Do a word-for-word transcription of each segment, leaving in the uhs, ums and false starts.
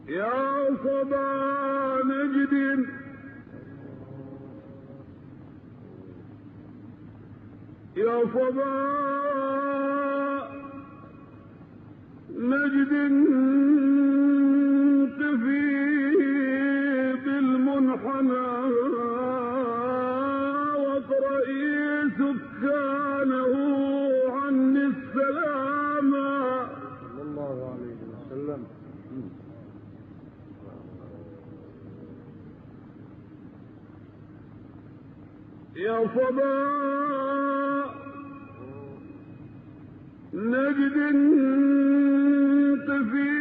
يا صبا نجد يا صبا نجد تفي بالمنحنى واقرئي سكانه عني السلام صلى الله عليه وسلم. يا صبا نجد تفي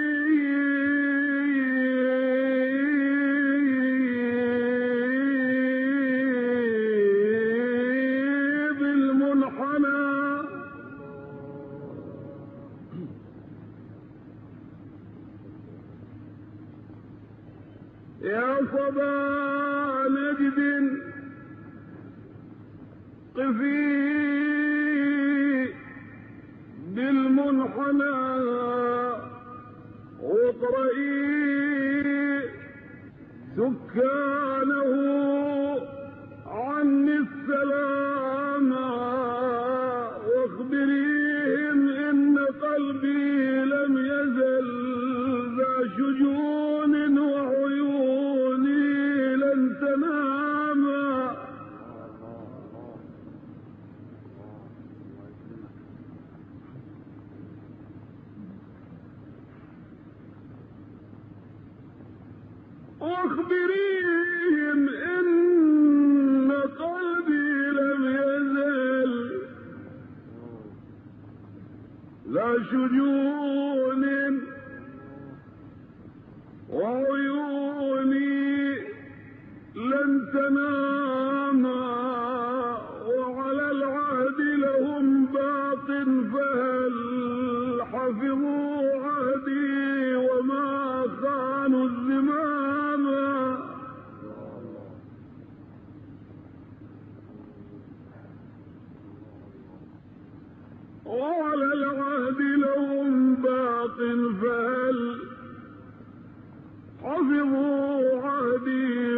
بالمنحنى يا صبا نجد قفي بالمنحنى واقرئي سكانه عني السلام واخبريهم إن قلبي لم يزل ذا شجون وعيوني لن تنام واخبريهم إن قلبي لم يزل لا شجون وعيوني لن تنام وعلى العهد لهم باق فهل حفظوا عهدي وما خانوا الزمام وعلى العهد لهم باق فهل حفظوا عهدي